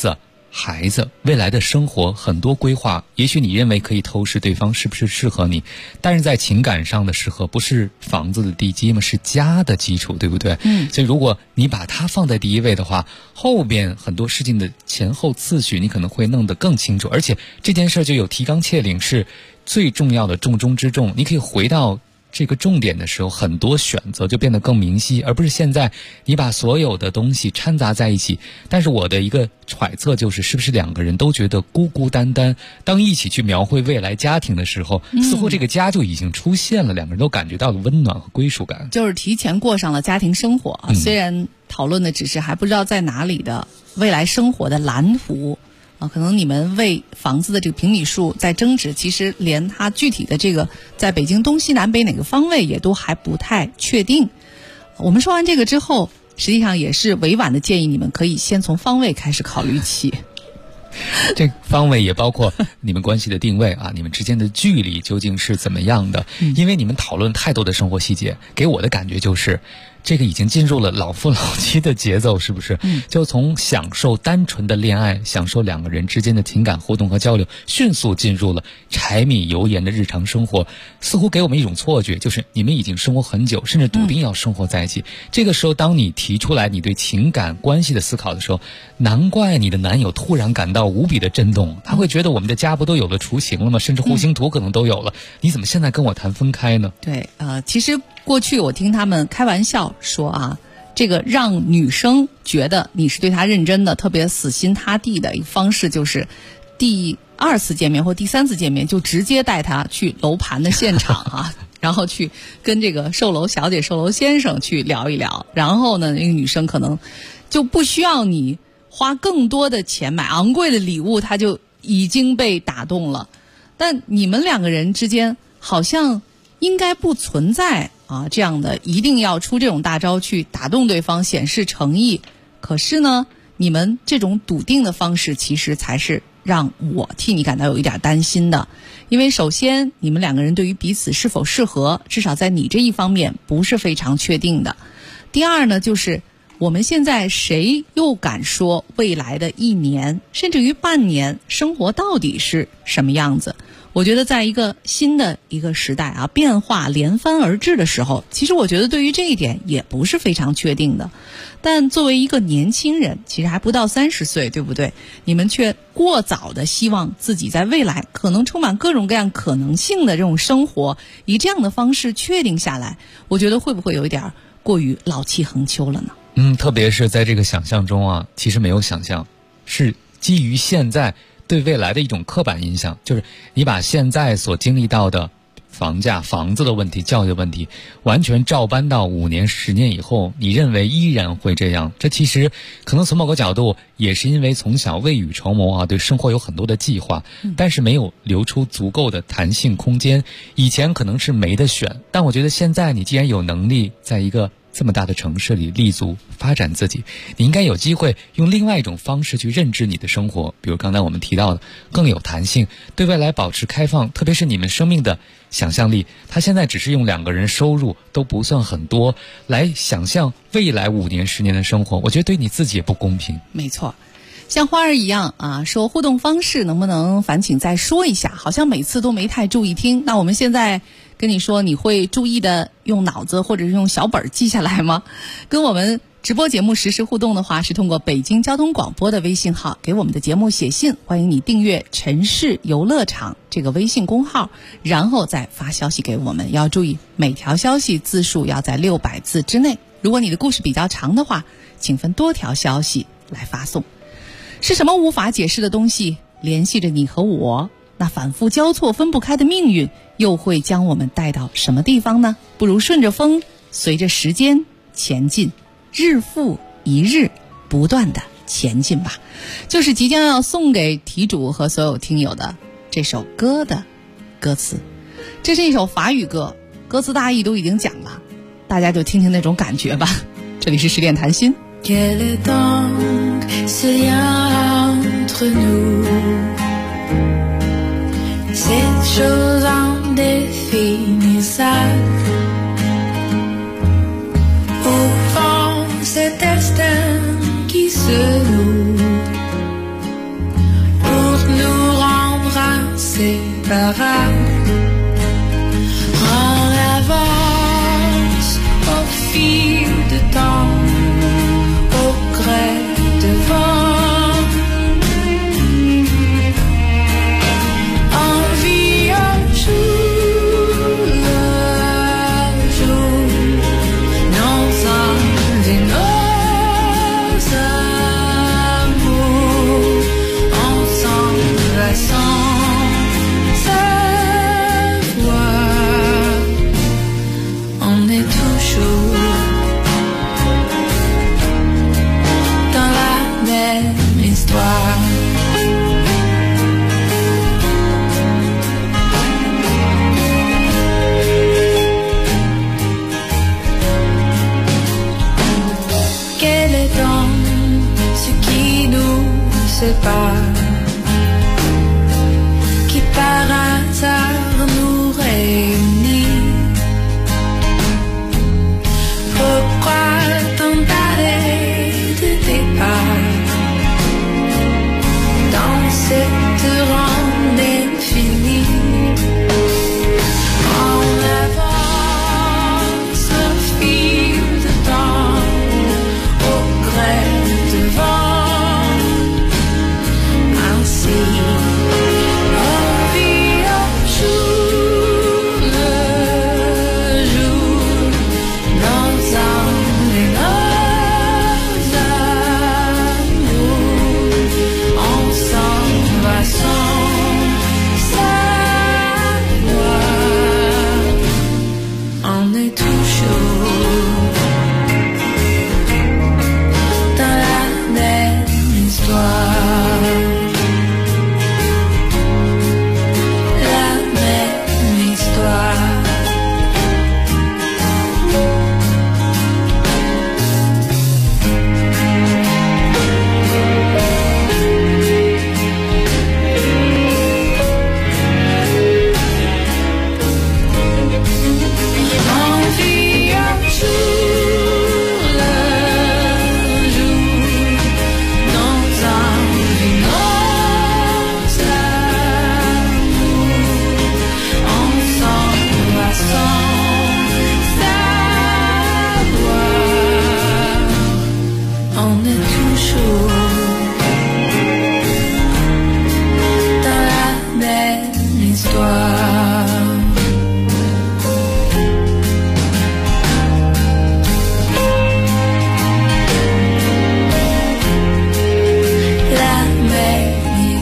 S3: 孩子未来的生活很多规划，也许你认为可以透视对方是不是适合你，但是在情感上的适合不是房子的地基吗？是家的基础，对不对？所以如果你把它放在第一位的话，后边很多事情的前后次序你可能会弄得更清楚，而且这件事就有提纲挈领，是最重要的重中之重。你可以回到这个重点的时候，很多选择就变得更明晰，而不是现在你把所有的东西掺杂在一起。但是我的一个揣测就是，是不是两个人都觉得孤孤单单，当一起去描绘未来家庭的时候，似乎这个家就已经出现了，两个人都感觉到了温暖和归属感，
S5: 就是提前过上了家庭生活。虽然讨论的只是还不知道在哪里的未来生活的蓝图可能你们为房子的这个平米数在争执，其实连它具体的这个在北京东西南北哪个方位也都还不太确定。我们说完这个之后，实际上也是委婉的建议你们可以先从方位开始考虑起。
S3: 这个方位也包括你们关系的定位啊，你们之间的距离究竟是怎么样的？因为你们讨论太多的生活细节，给我的感觉就是这个已经进入了老夫老妻的节奏，是不是？就从享受单纯的恋爱，享受两个人之间的情感互动和交流，迅速进入了柴米油盐的日常生活，似乎给我们一种错觉，就是你们已经生活很久，甚至笃定要生活在一起。这个时候当你提出来你对情感关系的思考的时候，难怪你的男友突然感到无比的震动，他会觉得我们的家不都有了雏形了吗？甚至户型图可能都有了，你怎么现在跟我谈分开呢？
S5: 对，其实过去我听他们开玩笑说这个让女生觉得你是对她认真的，特别死心塌地的一个方式，就是第2次见面或第3次见面就直接带她去楼盘的现场然后去跟这个售楼小姐、售楼先生去聊一聊，然后呢，那个女生可能就不需要你花更多的钱买昂贵的礼物，她就已经被打动了。但你们两个人之间好像应该不存在这样的一定要出这种大招去打动对方显示诚意。可是呢，你们这种笃定的方式其实才是让我替你感到有一点担心的。因为首先你们两个人对于彼此是否适合，至少在你这一方面不是非常确定的。第二呢，就是我们现在谁又敢说未来的1年甚至于半年生活到底是什么样子？我觉得在一个新的一个时代变化连番而至的时候，其实我觉得对于这一点也不是非常确定的。但作为一个年轻人，其实还不到30岁，对不对？你们却过早的希望自己在未来可能充满各种各样可能性的这种生活，以这样的方式确定下来，我觉得会不会有一点过于老气横秋了呢？
S3: 特别是在这个想象中其实没有想象，是基于现在对未来的一种刻板印象，就是你把现在所经历到的房价、房子的问题、教育的问题，完全照搬到5年、10年以后，你认为依然会这样？这其实可能从某个角度也是因为从小未雨绸缪对生活有很多的计划，但是没有留出足够的弹性空间。以前可能是没得选，但我觉得现在你既然有能力在一个这么大的城市里立足发展自己，你应该有机会用另外一种方式去认知你的生活，比如刚才我们提到的更有弹性，对未来保持开放。特别是你们生命的想象力，它现在只是用2个人收入都不算很多来想象未来5年、10年的生活，我觉得对你自己也不公平。
S5: 没错，像花儿一样说互动方式能不能烦请再说一下，好像每次都没太注意听。那我们现在跟你说，你会注意的用脑子或者是用小本记下来吗？跟我们直播节目实时互动的话，是通过北京交通广播的微信号给我们的节目写信，欢迎你订阅城市游乐场这个微信公号，然后再发消息给我们。要注意每条消息字数要在600字之内，如果你的故事比较长的话，请分多条消息来发送。是什么无法解释的东西联系着你和我？那反复交错分不开的命运又会将我们带到什么地方呢？不如顺着风，随着时间前进，日复一日不断的前进吧。就是即将要送给题主和所有听友的这首歌的歌词。这是一首法语歌，歌词大意都已经讲了，大家就听听那种感觉吧。这里是10点谈心。
S11: Quel est donc ce lien entre nous, cette chose indéfinissable, au fond ce destin qui se noue, parade. On avance au fil de temps, au gré de vent. On vit au jour le jour, nos âmes et nos amours, ensemble sans savoir. On est toujours dans la même histoire. Quel est donc ce qui nous sépare, qui par hasard nous réunit? Pourquoi tant d'arrêts de départ dans cette ronde infinie? On avance au fil de temps, au gré de vent, ainsi on vit au jour le jour, nos âmes et nos amours, ensemble va sans savoir. On est toujours dans la même histoire, la même histoire. On vit au jour le jour, nos âmes et nos amours, ensemble va sans savoir. On est toujours dans la même histoire. La même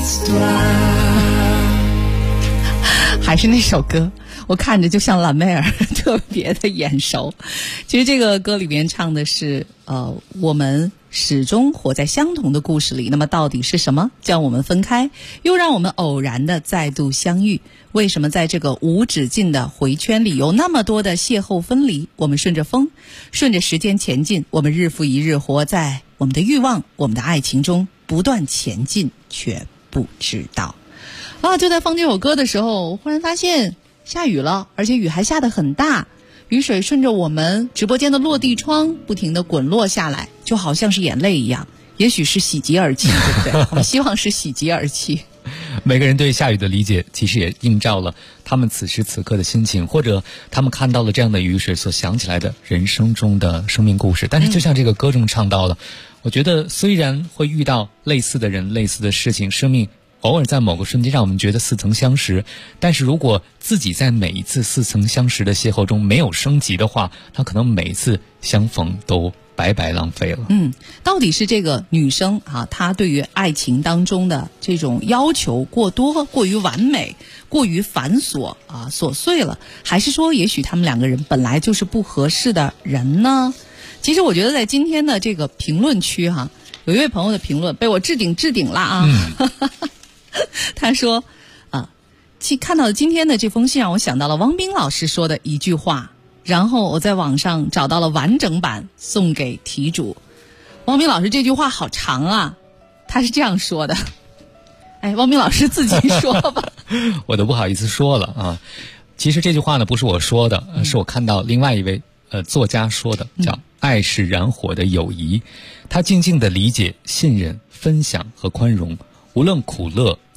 S11: histoire.
S5: 还是那首歌，我看着就像蓝妹儿，特别的眼熟。其实这个歌里面唱的是，我们始终活在相同的故事里。那么到底是什么将我们分开，又让我们偶然的再度相遇？为什么在这个无止境的回圈里，有那么多的邂逅分离？我们顺着风，顺着时间前进，我们日复一日活在我们的欲望、我们的爱情中，不断前进，却不知道。就在放这首歌的时候，我忽然发现下雨了，而且雨还下得很大，雨水顺着我们直播间的落地窗不停地滚落下来，就好像是眼泪一样。也许是喜极而泣，对不对？我希望是喜极而泣。
S3: 每个人对下雨的理解其实也映照了他们此时此刻的心情，或者他们看到了这样的雨水所想起来的人生中的生命故事。但是就像这个歌中唱到了，我觉得虽然会遇到类似的人、类似的事情，生命偶尔在某个瞬间让我们觉得似曾相识，但是如果自己在每一次似曾相识的邂逅中没有升级的话，他可能每一次相逢都白白浪费了。
S5: 到底是这个女生她对于爱情当中的这种要求过多、过于完美、过于繁琐琐碎了，还是说也许他们两个人本来就是不合适的人呢？其实我觉得在今天的这个评论区有一位朋友的评论被我置顶了他说看到今天的这封信让我想到了汪冰老师说的一句话，然后我在网上找到了完整版送给题主。汪冰老师这句话好长他是这样说的。汪冰老师自己说吧。
S3: 我都不好意思说了其实这句话呢不是我说的，是我看到另外一位作家说的，叫爱是燃火的友谊。他静静地理解、信任、分享和宽容，无论苦乐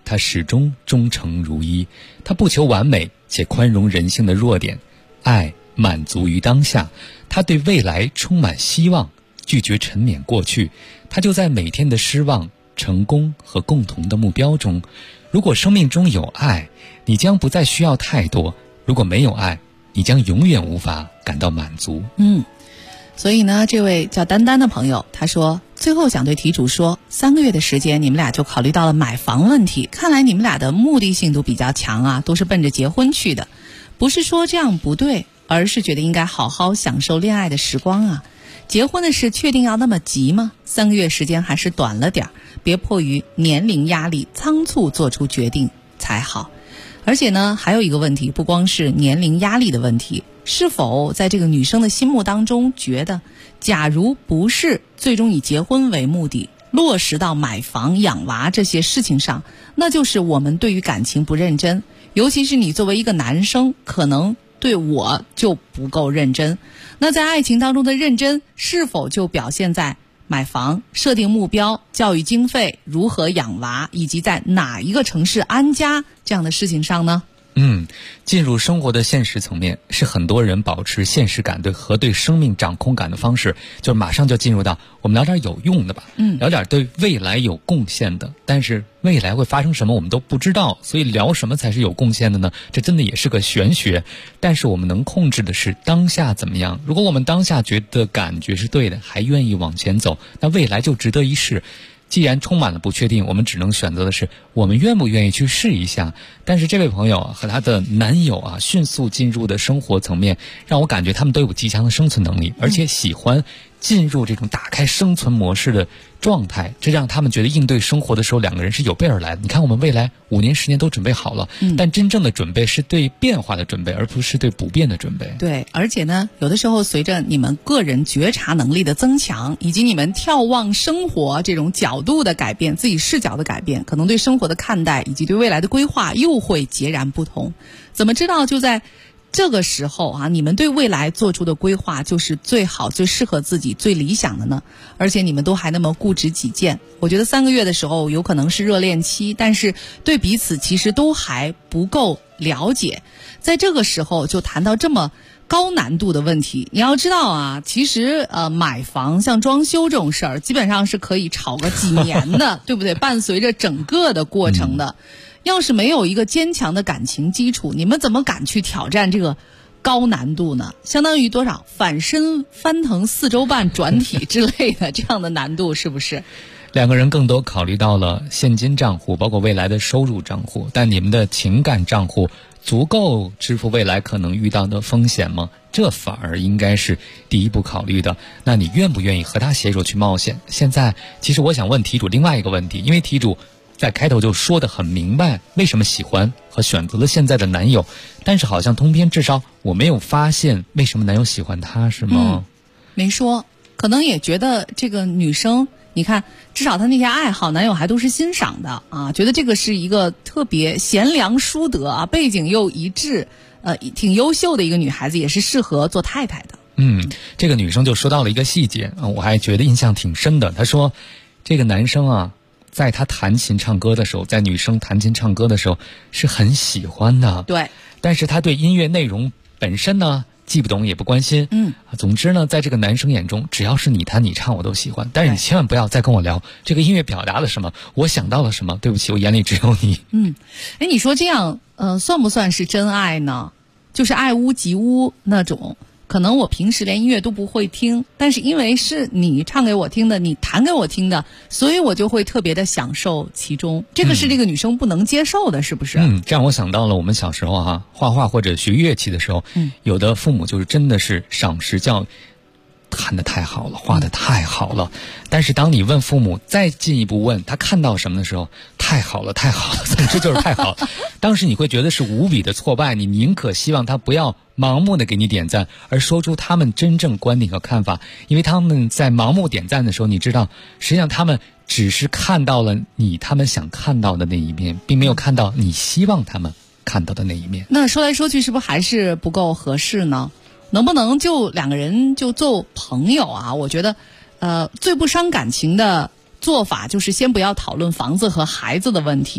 S3: 他始终忠诚如一，他不求完美，且宽容人性的弱点，爱满足于当下，他对未来充满希望，拒绝沉湎过去，他就在每天的失望、成功和共同的目标中。如果生命中有爱，你将不再需要太多；如果没有爱，你将永远无法感到满足。
S5: 所以呢，这位叫丹丹的朋友他说，最后想对题主说，3个月的时间你们俩就考虑到了买房问题，看来你们俩的目的性都比较强啊，都是奔着结婚去的。不是说这样不对，而是觉得应该好好享受恋爱的时光啊。结婚的事确定要那么急吗？3个月时间还是短了点，别迫于年龄压力仓促做出决定才好。而且呢，还有一个问题，不光是年龄压力的问题，是否在这个女生的心目当中觉得，假如不是最终以结婚为目的，落实到买房养娃这些事情上，那就是我们对于感情不认真。尤其是你作为一个男生，可能对我就不够认真。那在爱情当中的认真，是否就表现在买房、设定目标、教育经费、如何养娃，以及在哪一个城市安家这样的事情上呢？
S3: 进入生活的现实层面，是很多人保持现实感和对生命掌控感的方式。就是马上就进入到我们聊点有用的吧，聊点对未来有贡献的。但是未来会发生什么我们都不知道，所以聊什么才是有贡献的呢？这真的也是个玄学。但是我们能控制的是当下怎么样。如果我们当下觉得感觉是对的，还愿意往前走，那未来就值得一试。既然充满了不确定，我们只能选择的是我们愿不愿意去试一下。但是这位朋友和他的男友迅速进入的生活层面，让我感觉他们都有极强的生存能力，而且喜欢进入这种打开生存模式的状态，这让他们觉得应对生活的时候，两个人是有备而来的。你看我们未来5年10年都准备好了，但真正的准备是对变化的准备，而不是对不变的准备。
S5: 对，而且呢，有的时候随着你们个人觉察能力的增强，以及你们眺望生活这种角度的改变，自己视角的改变，可能对生活的看待以及对未来的规划又会截然不同。怎么知道就在这个时候你们对未来做出的规划就是最好、最适合自己、最理想的呢？而且你们都还那么固执己见。我觉得3个月的时候有可能是热恋期，但是对彼此其实都还不够了解。在这个时候就谈到这么高难度的问题，你要知道其实买房像装修这种事儿，基本上是可以吵个几年的，对不对？伴随着整个的过程的。要是没有一个坚强的感情基础，你们怎么敢去挑战这个高难度呢？相当于多少反身翻腾4周半转体之类的这样的难度，是不是？
S3: 两个人更多考虑到了现金账户，包括未来的收入账户，但你们的情感账户足够支付未来可能遇到的风险吗？这反而应该是第一步考虑的。那你愿不愿意和他携手去冒险？现在其实我想问题主另外一个问题，因为题主在开头就说得很明白为什么喜欢和选择了现在的男友，但是好像通篇至少我没有发现为什么男友喜欢他，是吗？
S5: 没说，可能也觉得这个女生，你看至少她那些爱好男友还都是欣赏的觉得这个是一个特别贤良淑德背景又一致挺优秀的一个女孩子，也是适合做太太的。
S3: 这个女生就说到了一个细节我还觉得印象挺深的。她说这个男生在他弹琴唱歌的时候，在女生弹琴唱歌的时候是很喜欢的，
S5: 对，
S3: 但是他对音乐内容本身呢既不懂也不关心。总之呢，在这个男生眼中，只要是你弹你唱我都喜欢，但是你千万不要再跟我聊这个音乐表达了什么，我想到了什么，对不起，我眼里只有你。
S5: 你说这样算不算是真爱呢？就是爱屋及乌那种。可能我平时连音乐都不会听，但是因为是你唱给我听的，你弹给我听的，所以我就会特别的享受其中。这个是这个女生不能接受的，是不是？
S3: 这让我想到了我们小时候画画或者学乐器的时候，有的父母就是真的是赏识教育，弹得太好了，画得太好了。但是当你问父母再进一步问他看到什么的时候，太好了，太好了，总之就是太好了。当时你会觉得是无比的挫败，你宁可希望他不要盲目的给你点赞，而说出他们真正观点和看法。因为他们在盲目点赞的时候，你知道实际上他们只是看到了他们想看到的那一面，并没有看到你希望他们看到的那一面。
S5: 那说来说去是不是还是不够合适呢？能不能就两个人就做朋友我觉得最不伤感情的做法就是先不要讨论房子和孩子的问题，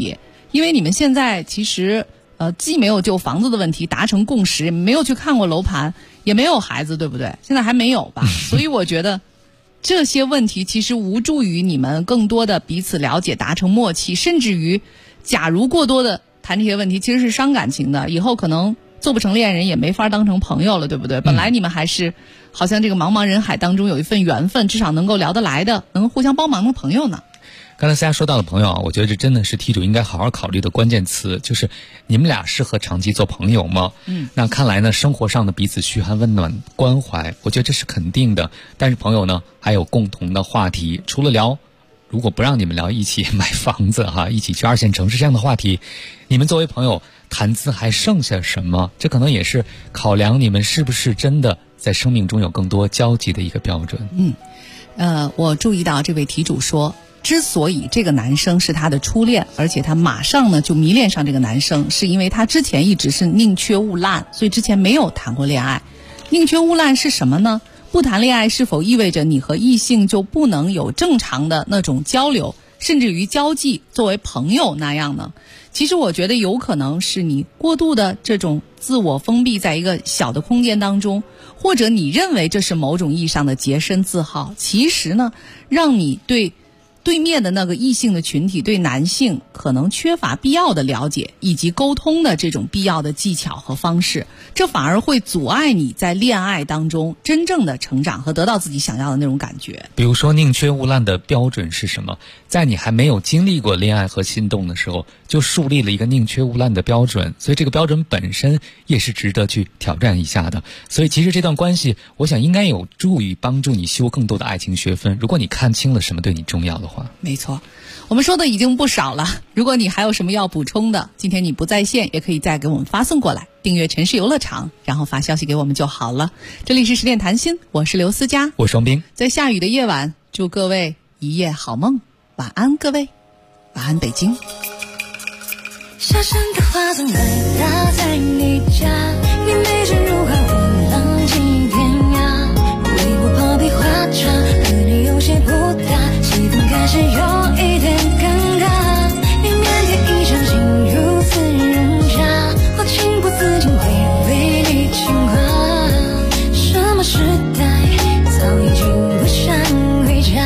S5: 因为你们现在其实既没有就房子的问题达成共识，没有去看过楼盘，也没有孩子，对不对？现在还没有吧？所以我觉得这些问题其实无助于你们更多的彼此了解，达成默契，甚至于假如过多的谈这些问题，其实是伤感情的，以后可能做不成恋人，也没法当成朋友了，对不对？本来你们还是好像这个茫茫人海当中有一份缘分，至少能够聊得来的，能互相帮忙的朋友呢。
S3: 刚才大家说到的朋友啊，我觉得这真的是题主应该好好考虑的关键词，就是你们俩适合长期做朋友吗？那看来呢，生活上的彼此嘘寒问暖关怀，我觉得这是肯定的。但是朋友呢，还有共同的话题，除了聊，如果不让你们聊一起买房子一起去2线城市这样的话题，你们作为朋友谈资还剩下什么？这可能也是考量你们是不是真的在生命中有更多交集的一个标准。
S5: 我注意到这位题主说，之所以这个男生是他的初恋，而且他马上呢就迷恋上这个男生，是因为他之前一直是宁缺毋滥，所以之前没有谈过恋爱。宁缺毋滥是什么呢？不谈恋爱是否意味着你和异性就不能有正常的那种交流，甚至于交际作为朋友那样呢？其实我觉得有可能是你过度的这种自我封闭在一个小的空间当中，或者你认为这是某种意义上的洁身自好，其实呢让你对面的那个异性的群体，对男性可能缺乏必要的了解以及沟通的这种必要的技巧和方式，这反而会阻碍你在恋爱当中真正的成长和得到自己想要的那种感觉。
S3: 比如说宁缺毋滥的标准是什么？在你还没有经历过恋爱和心动的时候，就树立了一个宁缺毋滥的标准，所以这个标准本身也是值得去挑战一下的。所以其实这段关系，我想应该有助于帮助你修更多的爱情学分，如果你看清了什么对你重要的话。
S5: 没错，我们说的已经不少了，如果你还有什么要补充的，今天你不在线也可以再给我们发送过来，订阅城市游乐场，然后发消息给我们就好了。这里是10点谈心，我是刘思佳，
S3: 我是王斌。
S5: 在下雨的夜晚，祝各位一夜好梦，晚安各位，晚安北京。
S11: 下山的花总来打在你家，你眉间如画，我浪迹天涯，为我泡杯花茶，和你有些不搭，气氛开始有一点尴尬，你腼腆一场景如此融洽，我情不自禁会为你牵挂，什么时代早已经不想回家，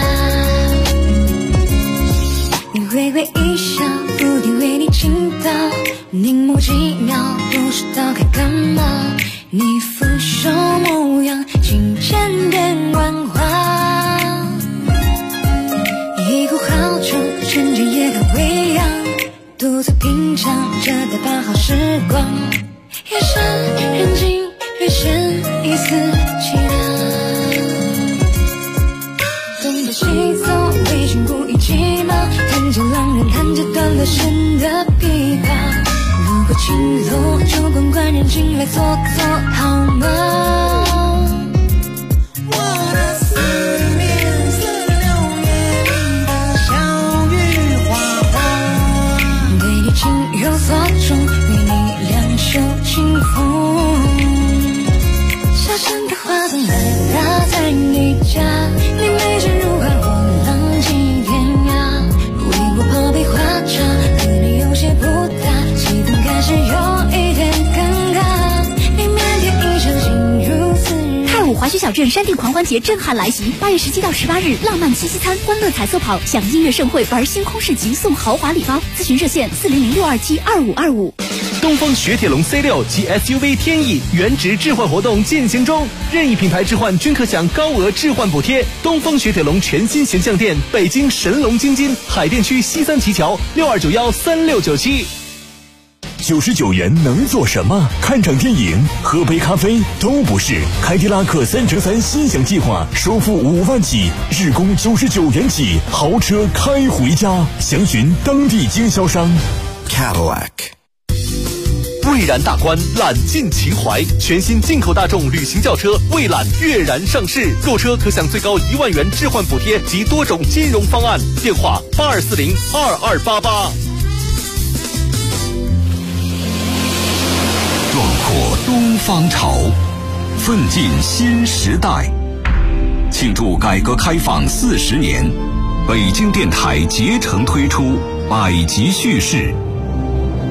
S11: 你微微一笑，蝴蝶为你倾倒，凝眸几秒，不知道该干嘛，你俯首模样，轻渐变万花，一壶好酒，趁着夜色微扬，独自品尝着的大好时光，夜深人静，越显一丝凄凉，东奔西走，微醺不一骑马，弹着浪人，弹着断了弦的琵琶，如果情落，就管管人进来坐坐好吗？我的思念似流年里的小雨花花，对你情有所钟，为你两袖清风，下山的花总来打在你家，你眉间如画，我浪迹天涯，为我泡杯花茶，和你有些不搭，气氛开始有一点尴尬，你腼腆一场景如此。
S6: 太武滑雪小镇山地狂欢节震撼来袭，8月17到18日，浪漫七夕餐、欢乐彩色跑，享音乐盛会，玩星空市集，送豪华礼包。咨询热线400-627-2525。
S8: 东风雪铁龙 C6 及 SUV 天翼原值置换活动进行中，任意品牌置换均可享高额置换补贴。东风雪铁龙全新形象店，北京神龙京津海淀区西三旗桥62913697。
S13: 99元能做什么？看场电影、喝杯咖啡都不是。凯迪拉克3乘3心想计划，首付5万起，日供99元起，豪车开回家。详询当地经销商。
S12: Cadillac。
S8: 蔚然大观，揽尽情怀，全新进口大众旅行轿车蔚揽跃然上市，购车可享最高1万元置换补贴及多种金融方案。电话82402288。
S13: 壮阔东方潮，奋进新时代。庆祝改革开放40年，北京电台竭诚推出百集叙事，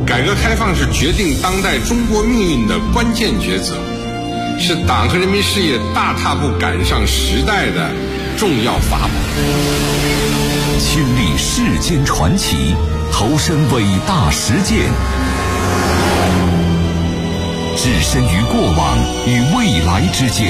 S21: 改革开放是决定当代中国命运的关键抉择，是党和人民事业大踏步赶上时代的重要法宝。
S13: 亲历世间传奇，投身伟大实践，置身于过往与未来之间，